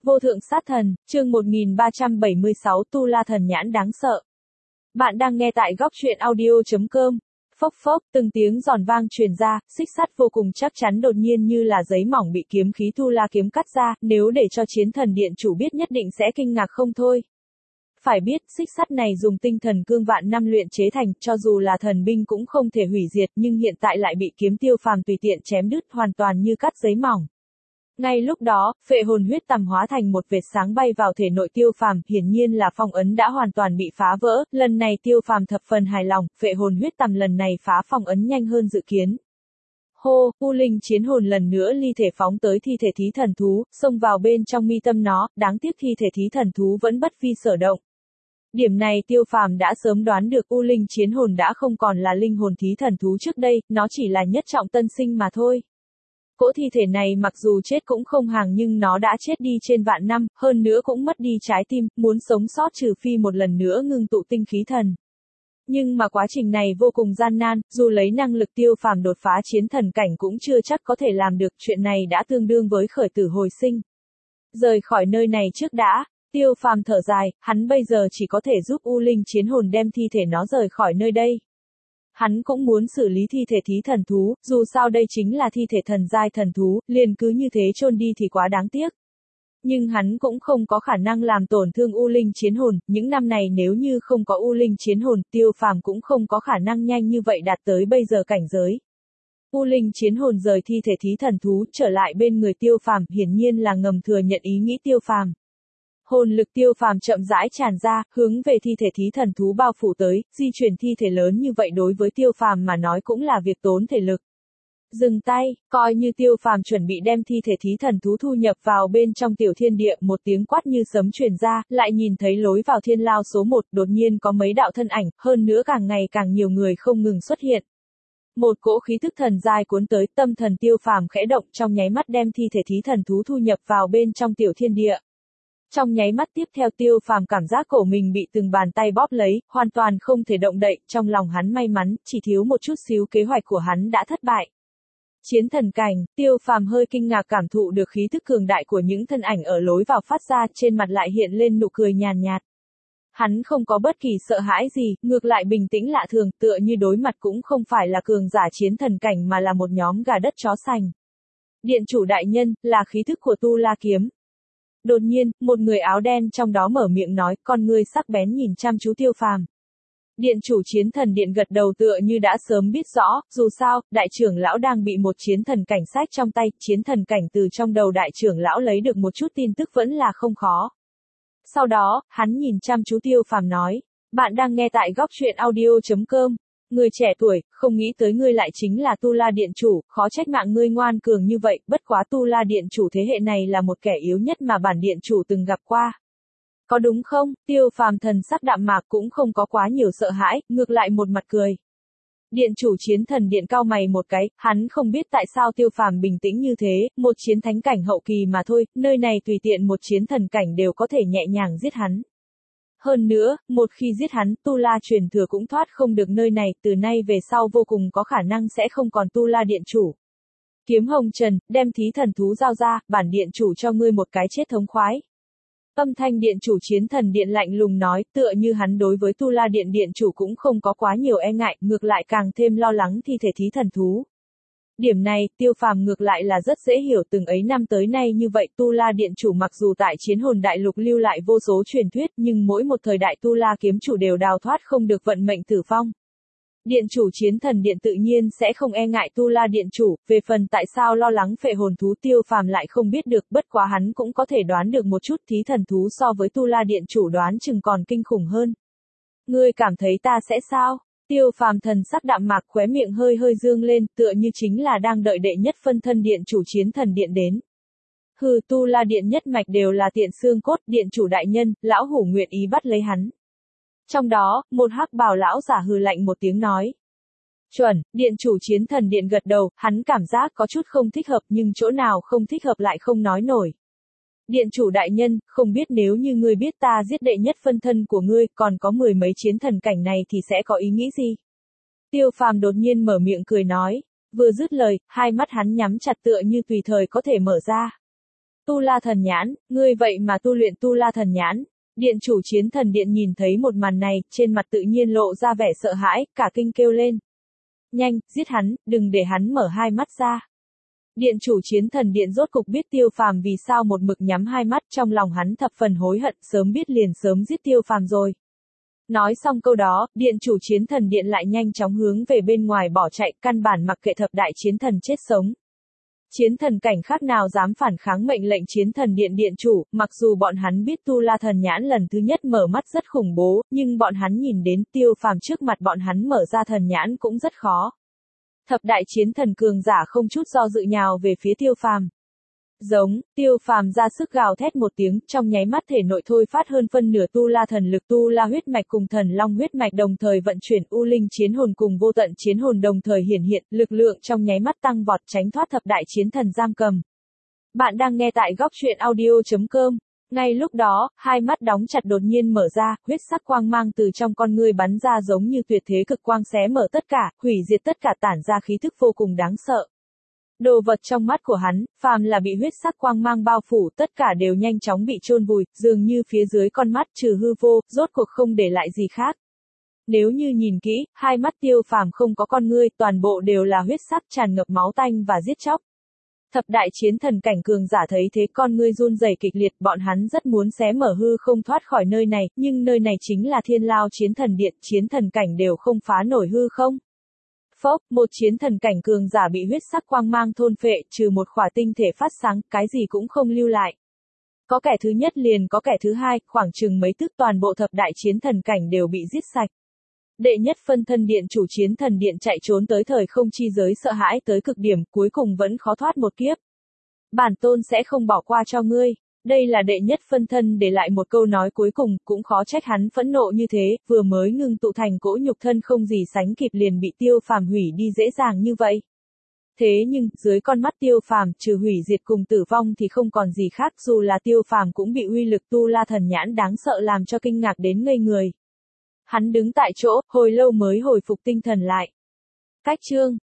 Vô thượng sát thần, chương 1376 Tu La thần nhãn đáng sợ. Bạn đang nghe tại góc truyện audio.com. Phốc phốc, từng tiếng giòn vang truyền ra, xích sắt vô cùng chắc chắn đột nhiên như là giấy mỏng bị kiếm khí Tu La kiếm cắt ra, nếu để cho chiến thần điện chủ biết nhất định sẽ kinh ngạc không thôi. Phải biết, xích sắt này dùng tinh thần cương vạn năm luyện chế thành, cho dù là thần binh cũng không thể hủy diệt, nhưng hiện tại lại bị kiếm Tiêu Phàm tùy tiện chém đứt hoàn toàn như cắt giấy mỏng. Ngay lúc đó, phệ hồn huyết tằm hóa thành một vệt sáng bay vào thể nội Tiêu Phàm, hiển nhiên là phong ấn đã hoàn toàn bị phá vỡ, lần này Tiêu Phàm thập phần hài lòng, phệ hồn huyết tằm lần này phá phong ấn nhanh hơn dự kiến. Hô, U Linh chiến hồn lần nữa ly thể phóng tới thi thể thí thần thú, xông vào bên trong mi tâm nó, đáng tiếc thi thể thí thần thú vẫn bất vi sở động. Điểm này Tiêu Phàm đã sớm đoán được U Linh chiến hồn đã không còn là linh hồn thí thần thú trước đây, nó chỉ là nhất trọng tân sinh mà thôi. Cỗ thi thể này mặc dù chết cũng không hàng nhưng nó đã chết đi trên vạn năm, hơn nữa cũng mất đi trái tim, muốn sống sót trừ phi một lần nữa ngưng tụ tinh khí thần. Nhưng mà quá trình này vô cùng gian nan, dù lấy năng lực Tiêu Phàm đột phá chiến thần cảnh cũng chưa chắc có thể làm được, chuyện này đã tương đương với khởi tử hồi sinh. Rời khỏi nơi này trước đã, Tiêu Phàm thở dài, hắn bây giờ chỉ có thể giúp U Linh chiến hồn đem thi thể nó rời khỏi nơi đây. Hắn cũng muốn xử lý thi thể thí thần thú, dù sao đây chính là thi thể thần giai thần thú, liền cứ như thế chôn đi thì quá đáng tiếc. Nhưng hắn cũng không có khả năng làm tổn thương U Linh chiến hồn, những năm này nếu như không có U Linh chiến hồn, Tiêu Phàm cũng không có khả năng nhanh như vậy đạt tới bây giờ cảnh giới. U Linh chiến hồn rời thi thể thí thần thú, trở lại bên người Tiêu Phàm, hiển nhiên là ngầm thừa nhận ý nghĩ Tiêu Phàm. Hồn lực Tiêu Phàm chậm rãi tràn ra, hướng về thi thể thí thần thú bao phủ tới, di chuyển thi thể lớn như vậy đối với Tiêu Phàm mà nói cũng là việc tốn thể lực. Dừng tay, coi như Tiêu Phàm chuẩn bị đem thi thể thí thần thú thu nhập vào bên trong tiểu thiên địa, một tiếng quát như sấm truyền ra, lại nhìn thấy lối vào thiên lao số 1, đột nhiên có mấy đạo thân ảnh, hơn nữa càng ngày càng nhiều người không ngừng xuất hiện. Một cỗ khí thức thần giai cuốn tới, tâm thần Tiêu Phàm khẽ động, trong nháy mắt đem thi thể thí thần thú thu nhập vào bên trong tiểu thiên địa. Trong nháy mắt tiếp theo Tiêu Phàm cảm giác cổ mình bị từng bàn tay bóp lấy, hoàn toàn không thể động đậy, trong lòng hắn may mắn, chỉ thiếu một chút xíu kế hoạch của hắn đã thất bại. Chiến thần cảnh, Tiêu Phàm hơi kinh ngạc cảm thụ được khí thức cường đại của những thân ảnh ở lối vào phát ra, trên mặt lại hiện lên nụ cười nhàn nhạt. Hắn không có bất kỳ sợ hãi gì, ngược lại bình tĩnh lạ thường, tựa như đối mặt cũng không phải là cường giả chiến thần cảnh mà là một nhóm gà đất chó sành. Điện chủ đại nhân, là khí thức của Tu La kiếm. Đột nhiên, một người áo đen trong đó mở miệng nói, con ngươi sắc bén nhìn chăm chú Tiêu Phàm. Điện chủ chiến thần điện gật đầu tựa như đã sớm biết rõ, dù sao, đại trưởng lão đang bị một chiến thần cảnh sách trong tay, chiến thần cảnh từ trong đầu đại trưởng lão lấy được một chút tin tức vẫn là không khó. Sau đó, hắn nhìn chăm chú Tiêu Phàm nói, bạn đang nghe tại góc truyện audio.com. Người trẻ tuổi, không nghĩ tới ngươi lại chính là Tu La điện chủ, khó trách mạng ngươi ngoan cường như vậy, bất quá Tu La điện chủ thế hệ này là một kẻ yếu nhất mà bản điện chủ từng gặp qua. Có đúng không? Tiêu Phàm thần sắc đạm mạc cũng không có quá nhiều sợ hãi, ngược lại một mặt cười. Điện chủ chiến thần điện cau mày một cái, hắn không biết tại sao Tiêu Phàm bình tĩnh như thế, một chiến thánh cảnh hậu kỳ mà thôi, nơi này tùy tiện một chiến thần cảnh đều có thể nhẹ nhàng giết hắn. Hơn nữa, một khi giết hắn, Tu La truyền thừa cũng thoát không được nơi này, từ nay về sau vô cùng có khả năng sẽ không còn Tu La điện chủ. Kiếm Hồng Trần, đem thí thần thú giao ra, bản điện chủ cho ngươi một cái chết thống khoái. Âm thanh điện chủ chiến thần điện lạnh lùng nói, tựa như hắn đối với Tu La điện điện chủ cũng không có quá nhiều e ngại, ngược lại càng thêm lo lắng thi thể thí thần thú. Điểm này, Tiêu Phàm ngược lại là rất dễ hiểu, từng ấy năm tới nay như vậy, Tu La điện chủ mặc dù tại chiến hồn đại lục lưu lại vô số truyền thuyết, nhưng mỗi một thời đại Tu La kiếm chủ đều đào thoát không được vận mệnh tử vong. Điện chủ chiến thần điện tự nhiên sẽ không e ngại Tu La điện chủ, về phần tại sao lo lắng phệ hồn thú Tiêu Phàm lại không biết được, bất quá hắn cũng có thể đoán được một chút, thí thần thú so với Tu La điện chủ đoán chừng còn kinh khủng hơn. Ngươi cảm thấy ta sẽ sao? Tiêu Phàm thần sắc đạm mạc, khóe miệng hơi hơi dương lên, tựa như chính là đang đợi đệ nhất phân thân điện chủ chiến thần điện đến. Hừ, Tu La điện nhất mạch đều là tiện xương cốt, điện chủ đại nhân, lão hủ nguyện ý bắt lấy hắn. Trong đó, một hắc bào lão giả hừ lạnh một tiếng nói. Chuẩn, điện chủ chiến thần điện gật đầu, hắn cảm giác có chút không thích hợp nhưng chỗ nào không thích hợp lại không nói nổi. Điện chủ đại nhân, không biết nếu như ngươi biết ta giết đệ nhất phân thân của ngươi, còn có mười mấy chiến thần cảnh này thì sẽ có ý nghĩ gì? Tiêu Phàm đột nhiên mở miệng cười nói, vừa dứt lời, hai mắt hắn nhắm chặt tựa như tùy thời có thể mở ra. Tu La Thần Nhãn, ngươi vậy mà tu luyện Tu La Thần Nhãn. Điện chủ Chiến Thần Điện nhìn thấy một màn này, trên mặt tự nhiên lộ ra vẻ sợ hãi, cả kinh kêu lên. Nhanh, giết hắn, đừng để hắn mở hai mắt ra. Điện chủ Chiến Thần Điện rốt cục biết Tiêu Phàm vì sao một mực nhắm hai mắt, trong lòng hắn thập phần hối hận, sớm biết liền sớm giết Tiêu Phàm rồi. Nói xong câu đó, điện chủ Chiến Thần Điện lại nhanh chóng hướng về bên ngoài bỏ chạy, căn bản mặc kệ thập đại chiến thần chết sống. Chiến thần cảnh khác nào dám phản kháng mệnh lệnh Chiến Thần Điện điện chủ, mặc dù bọn hắn biết Tu La Thần Nhãn lần thứ nhất mở mắt rất khủng bố, nhưng bọn hắn nhìn đến Tiêu Phàm trước mặt bọn hắn mở ra thần nhãn cũng rất khó. Thập đại chiến thần cường giả không chút do dự nhào về phía Tiêu Phàm. Giống, Tiêu Phàm ra sức gào thét một tiếng, trong nháy mắt thể nội thôi phát hơn phân nửa Tu La thần lực, Tu La huyết mạch cùng Thần Long huyết mạch đồng thời vận chuyển, U Linh chiến hồn cùng Vô Tận chiến hồn đồng thời hiển hiện, lực lượng trong nháy mắt tăng vọt, tránh thoát thập đại chiến thần giam cầm. Bạn đang nghe tại góc truyện audio.com. Ngay lúc đó, hai mắt đóng chặt đột nhiên mở ra, huyết sắc quang mang từ trong con ngươi bắn ra giống như tuyệt thế cực quang xé mở tất cả, hủy diệt tất cả, tản ra khí thức vô cùng đáng sợ. Đồ vật trong mắt của hắn, phàm là bị huyết sắc quang mang bao phủ, tất cả đều nhanh chóng bị chôn vùi, dường như phía dưới con mắt trừ hư vô, rốt cuộc không để lại gì khác. Nếu như nhìn kỹ, hai mắt Tiêu Phàm không có con ngươi, toàn bộ đều là huyết sắc tràn ngập máu tanh và giết chóc. Thập đại chiến thần cảnh cường giả thấy thế con ngươi run rẩy kịch liệt, bọn hắn rất muốn xé mở hư không thoát khỏi nơi này, nhưng nơi này chính là Thiên Lao Chiến Thần Điện, chiến thần cảnh đều không phá nổi hư không. Phốc, một chiến thần cảnh cường giả bị huyết sắc quang mang thôn phệ, trừ một khỏa tinh thể phát sáng, cái gì cũng không lưu lại. Có kẻ thứ nhất liền có kẻ thứ hai, khoảng chừng mấy tức toàn bộ thập đại chiến thần cảnh đều bị giết sạch. Đệ nhất phân thân điện chủ Chiến Thần Điện chạy trốn tới thời không chi giới sợ hãi tới cực điểm, cuối cùng vẫn khó thoát một kiếp. Bản tôn sẽ không bỏ qua cho ngươi. Đây là đệ nhất phân thân để lại một câu nói cuối cùng, cũng khó trách hắn phẫn nộ như thế, vừa mới ngưng tụ thành cỗ nhục thân không gì sánh kịp liền bị Tiêu Phàm hủy đi dễ dàng như vậy. Thế nhưng, dưới con mắt Tiêu Phàm, trừ hủy diệt cùng tử vong thì không còn gì khác, dù là Tiêu Phàm cũng bị uy lực Tu La thần nhãn đáng sợ làm cho kinh ngạc đến ngây người. Hắn đứng tại chỗ, hồi lâu mới hồi phục tinh thần lại. Cách chương